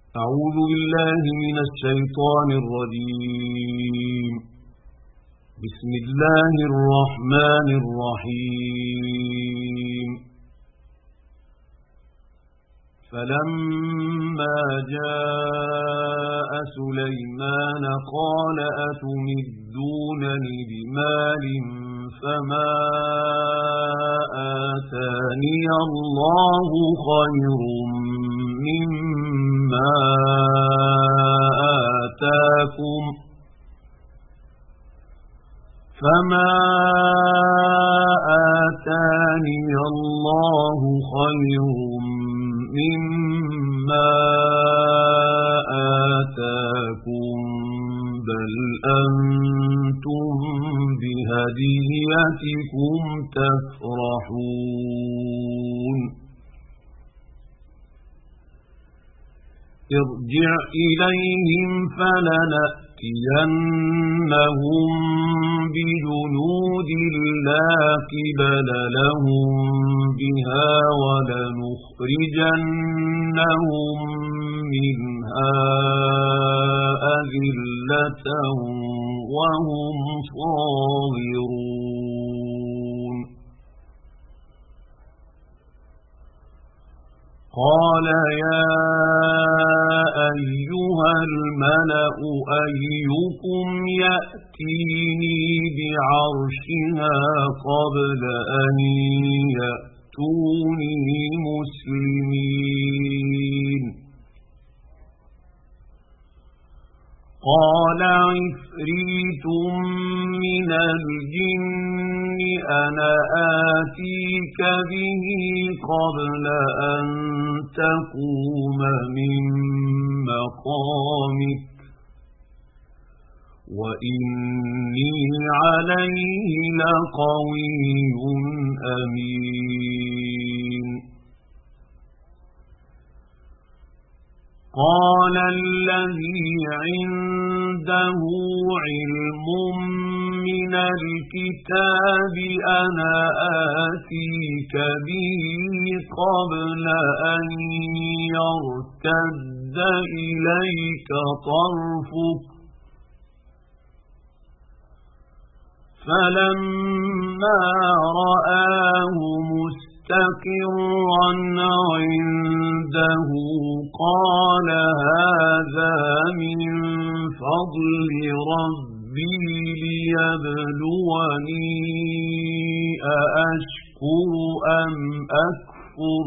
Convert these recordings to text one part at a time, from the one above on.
أعوذ بالله من الشيطان الرجيم. بسم الله الرحمن الرحيم. فلما جاء سليمان قال أتمدونني بمال فما آتاني الله خير مما آتاكم فما آتاني الله خير مما آتاكم بل أنتم بهديتكم تفرحون ارجع إليهم فلنأتينهم بجنود لا قبل لهم بها ولنخرجنهم منها أذلة وهم صاغرون قال يا أيها الملأ أيكم يأتيني بعرشها قبل أن يأتوني مسلمين قال عفريت من الجن أنا آتيك به قبل أن تقوم من مقامك وإني عليه لقوي أمين قال الذي عنده علم من الكتاب أنا آتيك به قبل أن يرتد إليك طرفك فلما رآه مستقرا عنده قال هذا من فضل ربي ليبلوني أأشكر أم أكفر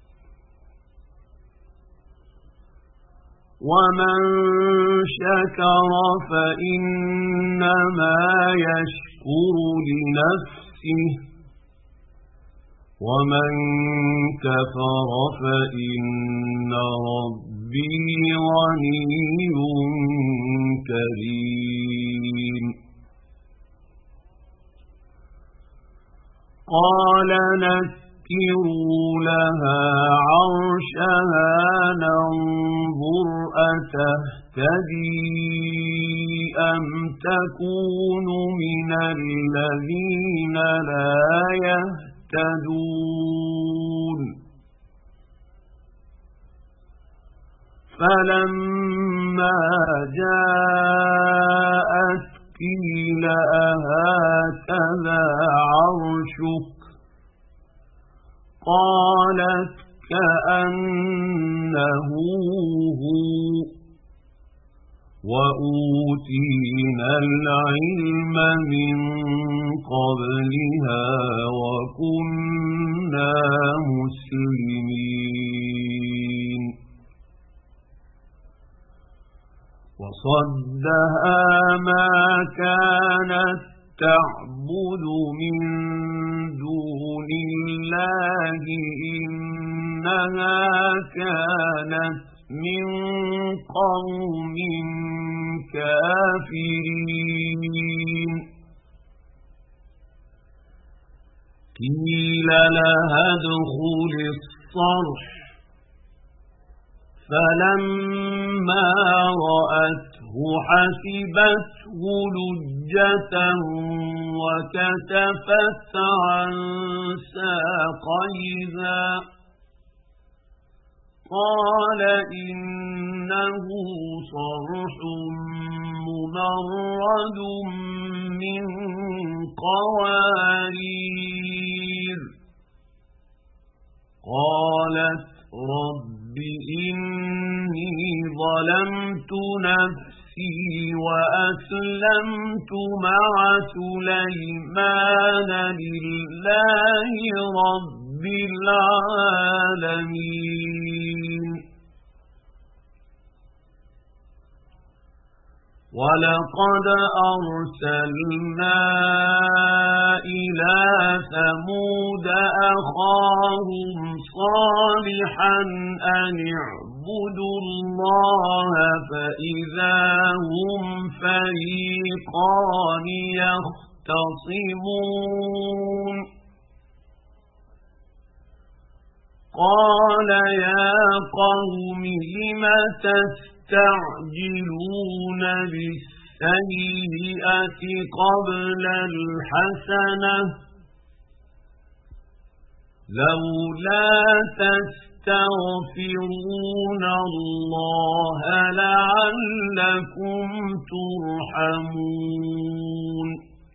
ومن شكر فإنما يشكر لنفسه ومن كفر فإن ربي غني كريم قال نكروا لها عرشها ننظر أتهتدي أم تكون من الذين لا يهتدون فلما جاءت قيل أهكذا عرشك قالت كأنه هو وأوتينا العلم من قبلها وكنا مسلمين وصدها ما كانت تعبد من دون الله إنها كانت من قوم كافرين قيل لها ادخل الصرح فلما رأته حسبته لجة وكتفت عن ساقيها قال إنه صرح ممرد من قوارير. قالت رب إني ظلمت نفسي وأسلمت مع سليمان لله رب العالمين. ولقد أرسلنا إلى ثمود أخاهم صالحا أن اعبدوا الله فإذا هم فريقان يختصمون. قال يا قوم لم تستعجلون بالسيئة قبل الحسنة لولا تستغفرون الله لعلكم ترحمون.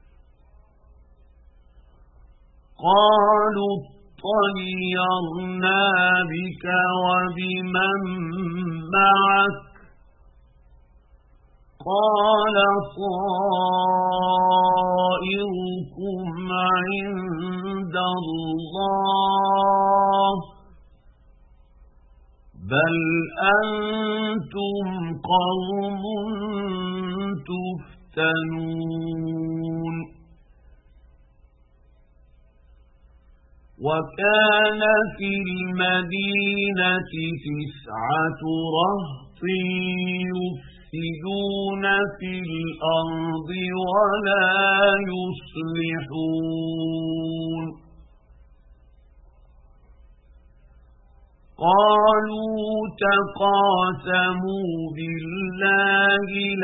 قالوا طيرنا بك وبمن معك قال طائركم عند الله بل أنتم قوم تفتنون. وكان في المدينة 9 رهط يفسدون في الأرض ولا يصلحون. قالوا تقاسموا بالله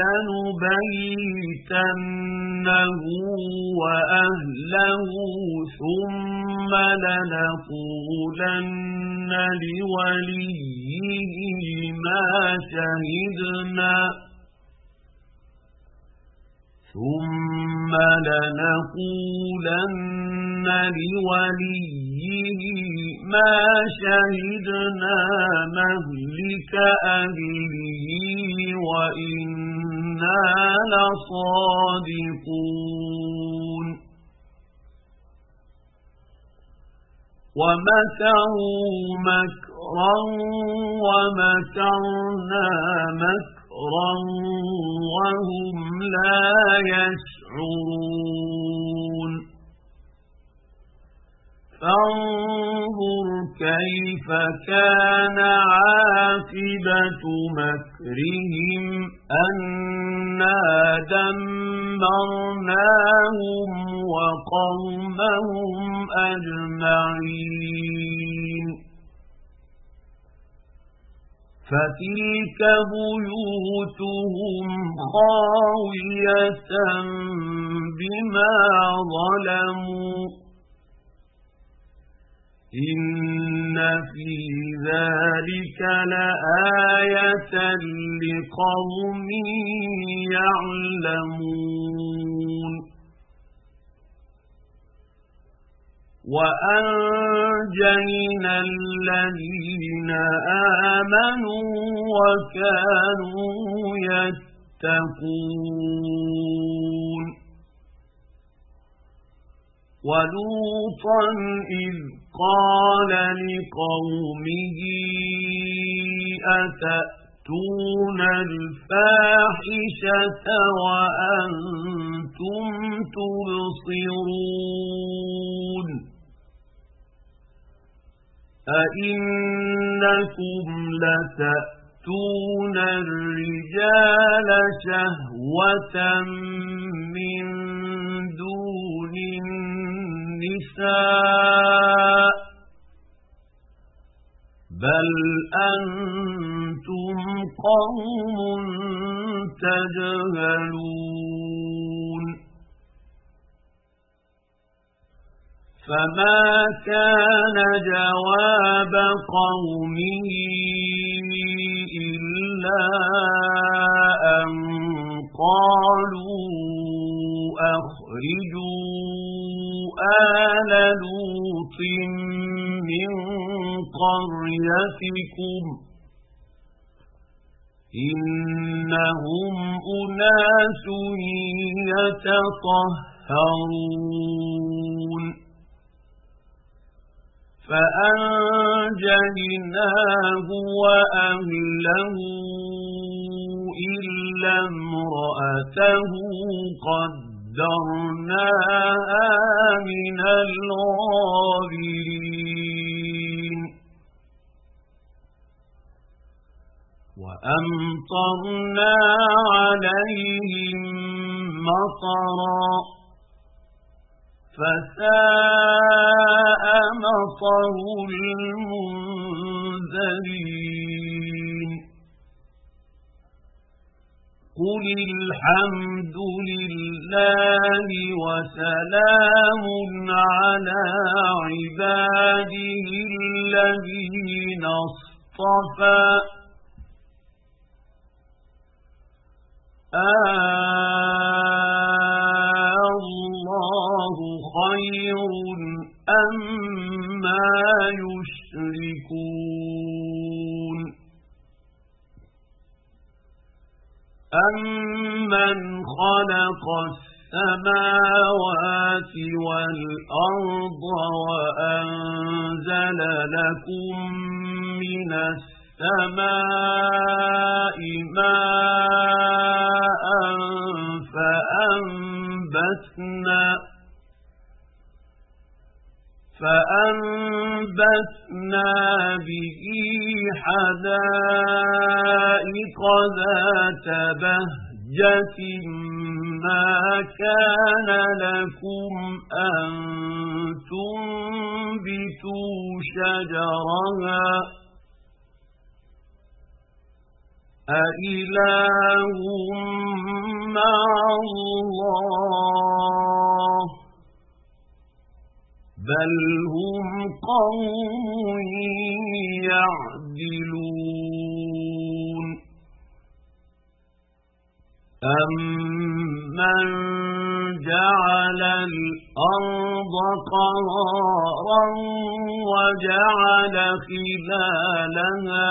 لنبيتنه وأهله ثم لنقولن لوليه ما شهدنا مهلك أهله وإنا لصادقون. ومكروا مكرا ومكرنا مكرا وهم لا يشعرون. فانظر كيف كان عاقبة مكرهم أنا دمرناهم وقومهم أجمعين. فتلك بيوتهم خاوية بما ظلموا إن في ذلك لآية لقوم يعلمون. وأنجينا الذين آمنوا وكانوا يتقون. ولوطا إذ قال لقومه أتأتون الفاحشة وأنتم تبصرون أئنكم لتأتون الرجال شهوة من دون النساء بل أنتم قوم تجهلون. فما كان جواب قومه إلا أن قالوا أخرجوا آل لوط من قريتكم إنهم أناس يتطهرون فأنجيناه وأهله إلا امرأته قدرناها من الغابرين وأمطرنا عليهم مطرا فساء مطر المنذرين قل الحمد لله وسلام على عباده الذين اصطفى الله خير أما يشركون أمن خلق السماوات والأرض وأنزل لكم من السماء ماء فأنبتنا به حدائق ذات بهجة ما كان لكم أن تنبتوا شجرها أإله مع الله بل هم قوم يعدلون أمن جعل الأرض قرارا وجعل خلالها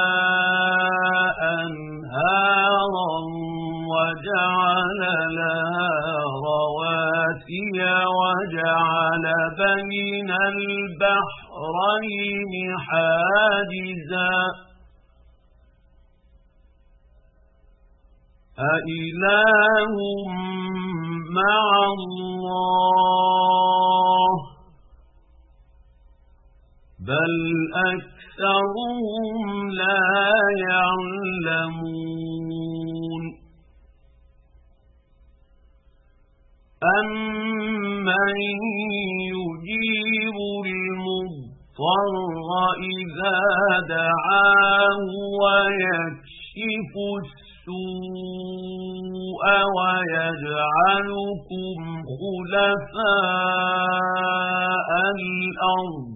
أنهارا وجعل لها رواسي وجعل بين البحرين حاجزا أإله مع الله بل أكثرهم لا يعلمون أمن يجيب المضطر إذا دعاه ويكشف السوء ويجعلكم خلفاء الأرض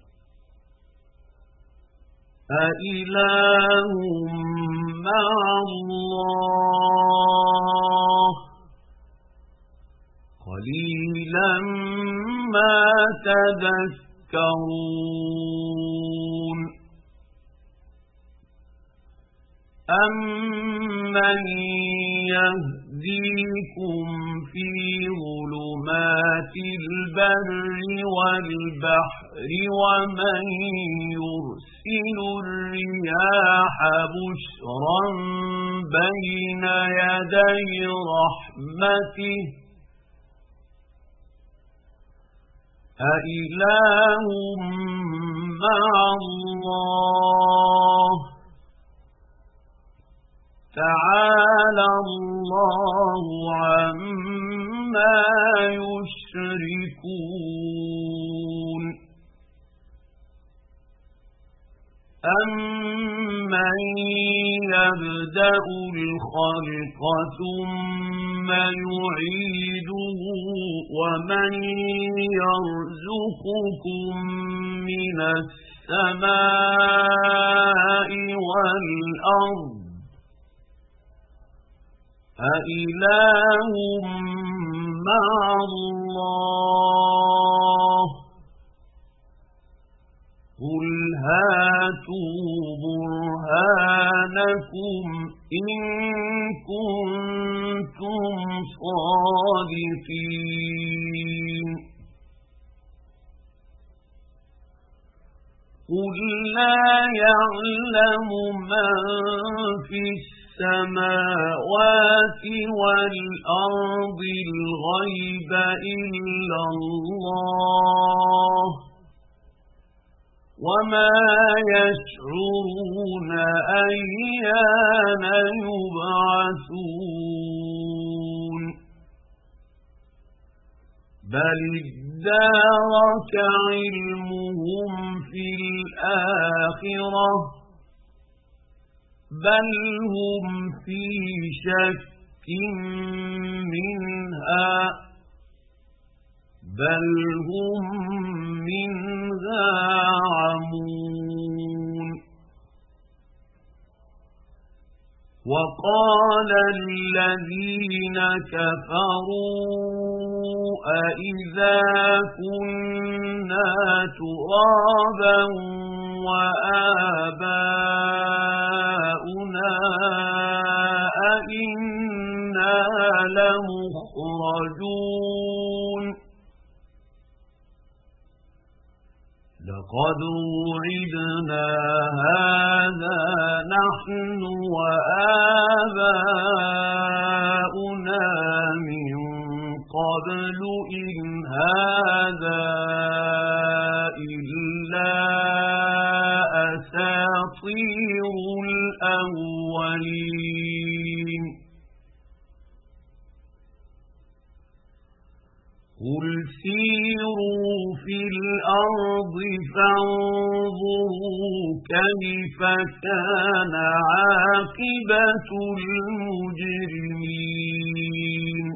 أإله مع الله قليلا ما تذكرون أمن يهديكم في ظلمات البر والبحر ومن يرسل الرياح بشرا بين يدي رحمته أإله مع الله تعالى الله عما يشركون أَمَّنْ يَبْدَأُ الْخَلْقَ ثُمَّ يُعِيدُهُ وَمَنْ يَرْزُقُكُم مِّنَ السَّمَاءِ وَالْأَرْضِ أَإِلَٰهٌ مَّعَ اللَّهِ قُلْ هَاتُوا بُرْهَانَكُمْ إِن كُنتُمْ صَادِقِينَ قُل لَّا يَعْلَمُ مَن فِي السَّمَاوَاتِ وَالْأَرْضِ الْغَيْبَ إِلَّا اللَّهُ وَمَا يَشْعُرُونَ أَيَّانَ يُبْعَثُونَ بَلِ ادَّارَكَ عِلْمُهُمْ فِي الْآخِرَةِ بَلْ هُمْ فِي شَكٍّ مِّنْهَا بَلْ هُمْ مِنْهَا عَمُونَ وَقَالَ الَّذِينَ كَفَرُوا أَإِذَا كُنَّا تُرَابًا وَآبَاؤُنَا أَإِنَّا لَمُخْرَجُونَ لَقَدْ وُعِدْنَا هَذَا نَحْنُ وَآبَاؤُنَا مِنْ قَبْلُ إِنْ هَذَا إِلَّا أَسَاطِيرُ الْأَوَّلِينَ قُلْ سِيرُوا فِي الْأَرْضِ فَانظُرُوا كَيْفَ كَانَ عَاقِبَةُ الْمُجْرِمِينَ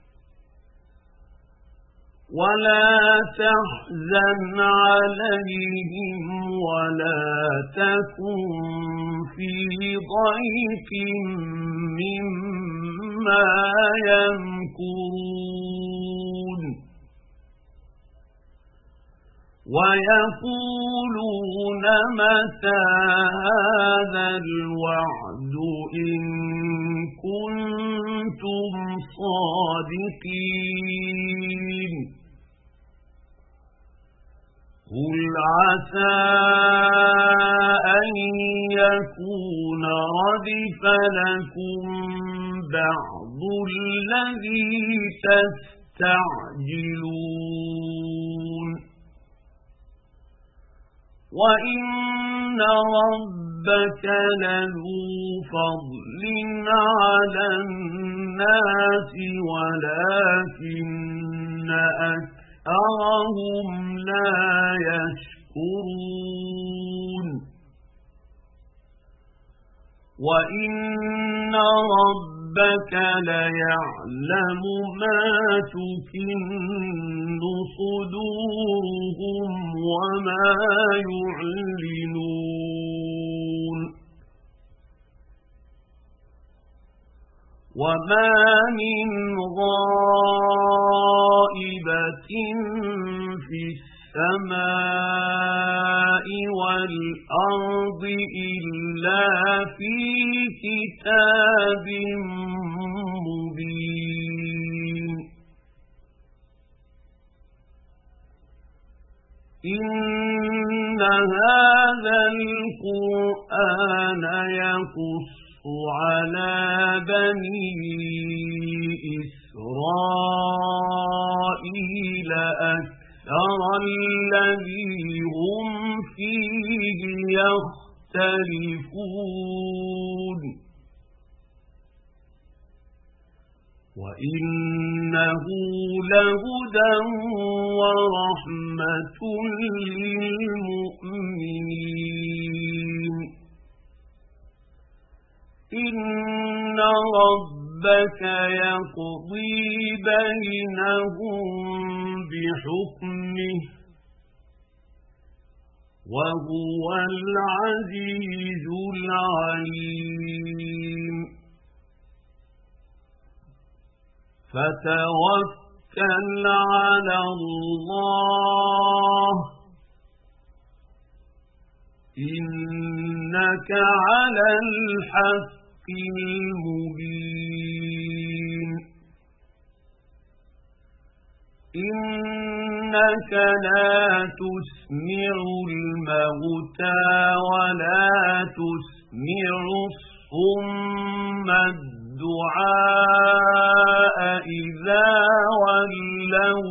وَلَا تَحْزَنْ عَلَيْهِمْ وَلَا تَكُنْ فِي ضَيْقٍ مِّمَّا يَمْكُرُونَ وَيَقُولُونَ مَتَى هَذَا الْوَعْدُ إِن كُنتُمْ صَادِقِينَ قُلْ عَسَىٰ أَن يَكُونَ رَدِفَ لَكُم بَعْضُ الَّذِي تَسْتَعْجِلُونَ وَإِنَّ رَبَّكَ لَذُو فَضْلٍ عَلَى النَّاسِ وَلَكِنَّ أَكْثَرَهُمْ لَا يَشْكُرُونَ وَإِنَّ رَبَّكَ لَيَعْلَمُ مَا تُكِنُّ صُدُورُهُمْ وَمَا يُعْلِنُونَ وَمَا مِنْ غَائِبَةٍ فِي السَّمَاءِ وَالْأَرْضِ إِلَّا فِي كِتَابٍ مُبِينٍ إِنَّ هَذَا الْقُرْآنَ يَقُصُّ عَلَى بَنِي إِسْرَائِيلَ أَكْثَرَ الَّذِي هُمْ فِيهِ يَخْتَلِفُونَ وَإِنَّهُ لَهُدًى وَرَحْمَةٌ لِّلْمُؤْمِنِينَ إن ربك يقضي بينهم بحكمه وهو العزيز العليم فتوكل على الله إنك على الحق المبين إنك لا تسمع الموتى ولا تسمع الصم الدعاء إذا ولوا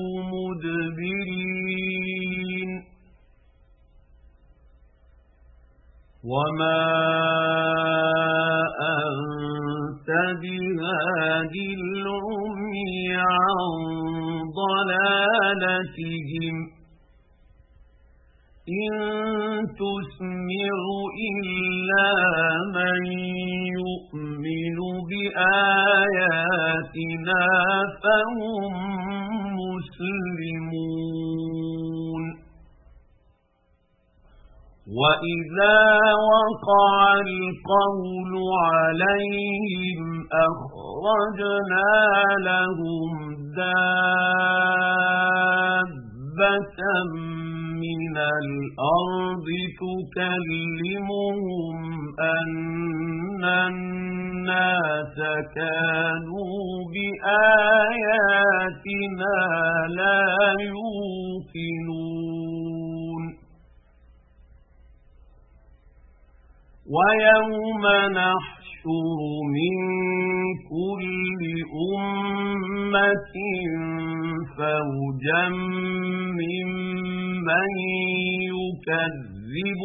مدبرين وما أنت بهاد العمي عن ضلالتهم إن تسمع إلا من يؤمن بآياتنا فهم مسلمون وإذا وقع القول عليهم أخرجنا لهم دابة من الأرض تكلمهم أن الناس كانوا بآياتنا لا يوقنون ويوم نحشر من كل أمة فوجا ممن يكذب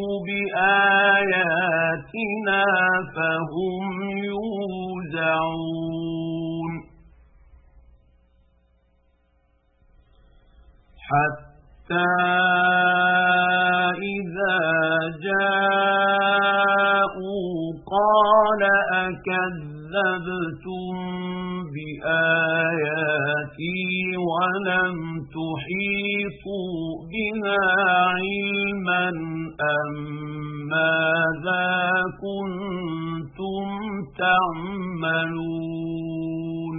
بآياتنا فهم يوزعون حتى إذا جاءوا قال أكذبتم بآياتي ولم تحيطوا بها علما أم ماذا كنتم تعملون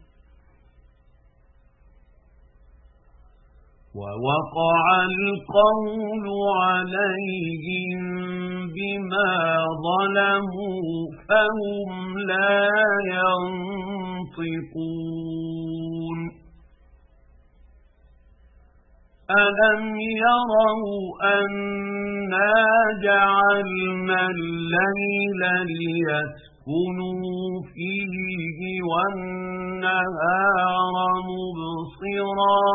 ووقع القول عليهم بما ظلموا فهم لا ينطقون ألم يروا أنا جعلنا الليل ليسكنوا فيه والنهار مبصرا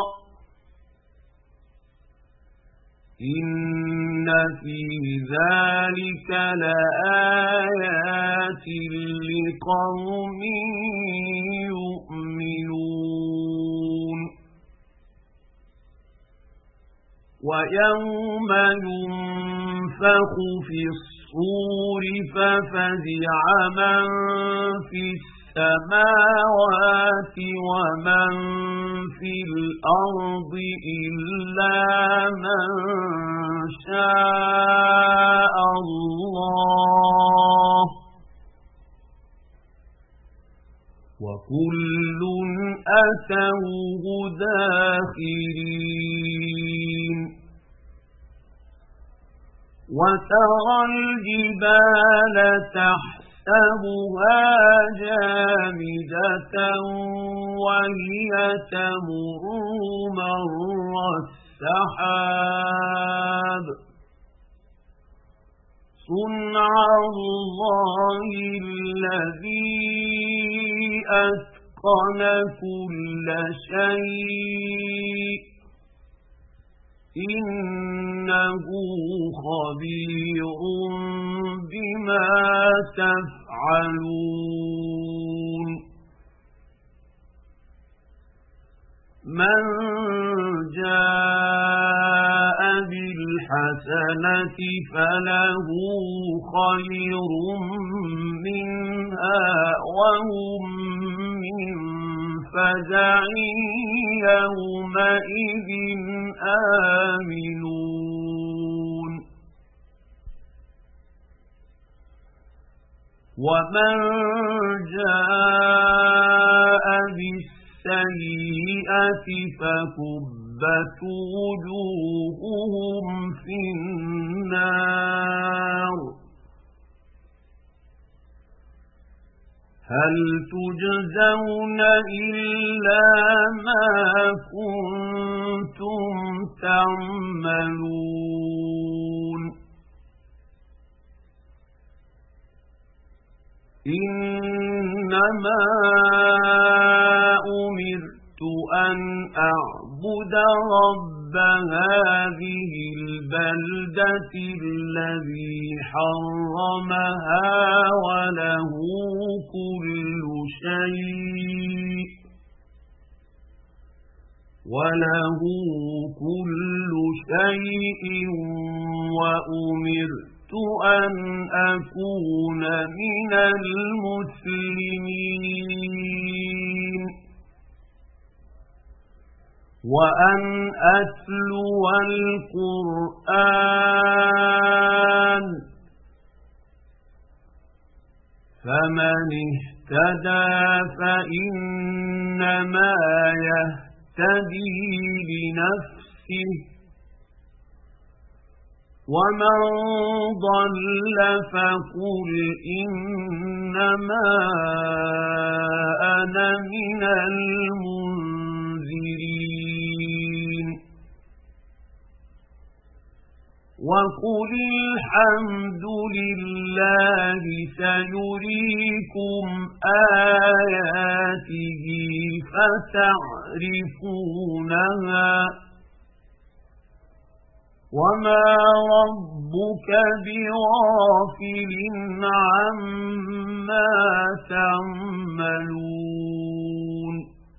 إن في ذلك لآيات لقوم يؤمنون ويوم ينفخ في الصور ففزع من في السماوات ومن في الأرض إلا من شاء الله وكل أتوه داخرين وترى الجبال تحسبها جامدة وهي تمر مر السحاب صنع الله الذي أتقن كل شيء إنه خبير بما تفعلون من جاء بالحسنة فله خير منها وهم من فزع يومئذ آمنون ومن جاء بالسيئة فكبت وجوههم في النار هل تجزون إلا ما كنتم تعملون إنما أمرت أن أعبد رب هذه البلدة الذي حرمها وله كل شيء وأمرت أن أكون من المسلمين وأن أتلو القرآن فمن اهتدى فإنما يهتدي لنفسه ومن ضل فقل إنما أنا من المنذرين وقل الحمد لله سيريكم آياته فتعرفونها وما ربك بغافل عما تعملون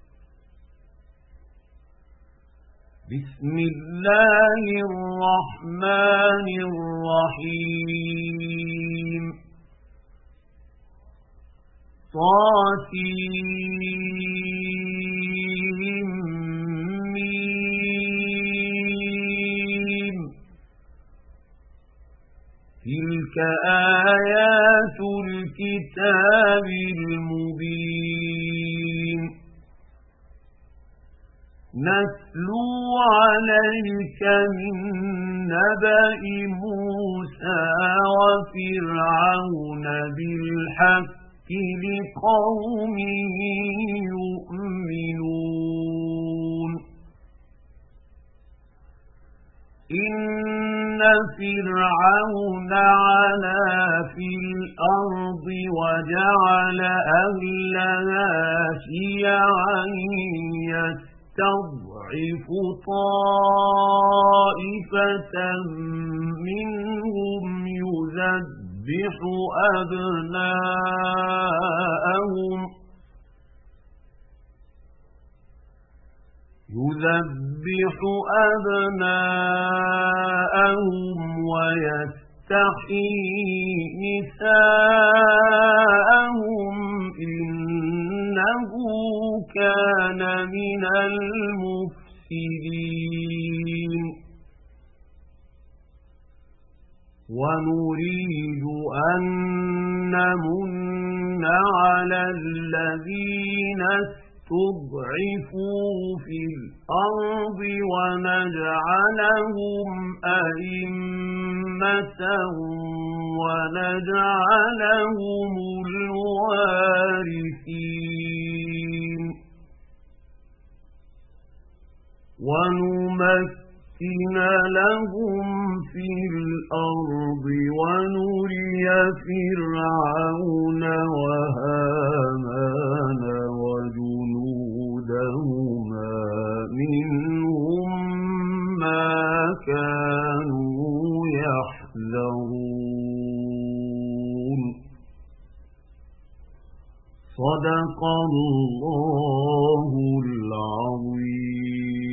بسم الله الرحمن الرحيم تلك آيات الكتاب المبين نتلو عليك من نبأ موسى وفرعون بالحق لقوم يؤمنون إن فرعون علا في الأرض وجعل أهلها شيعا يستضعف طائفة منهم يذبح أبناءهم ويستحيي نساءهم إنه كان من المفسدين ونريد أن نمن على الذين استضعفوا في الأرض ونجعلهم أئمة ونجعلهم الوارثين ونمكن لهم في الأرض ونري فرعون وهامان وجنودهما منهم ما كانوا يحذرون صدق الله العظيم.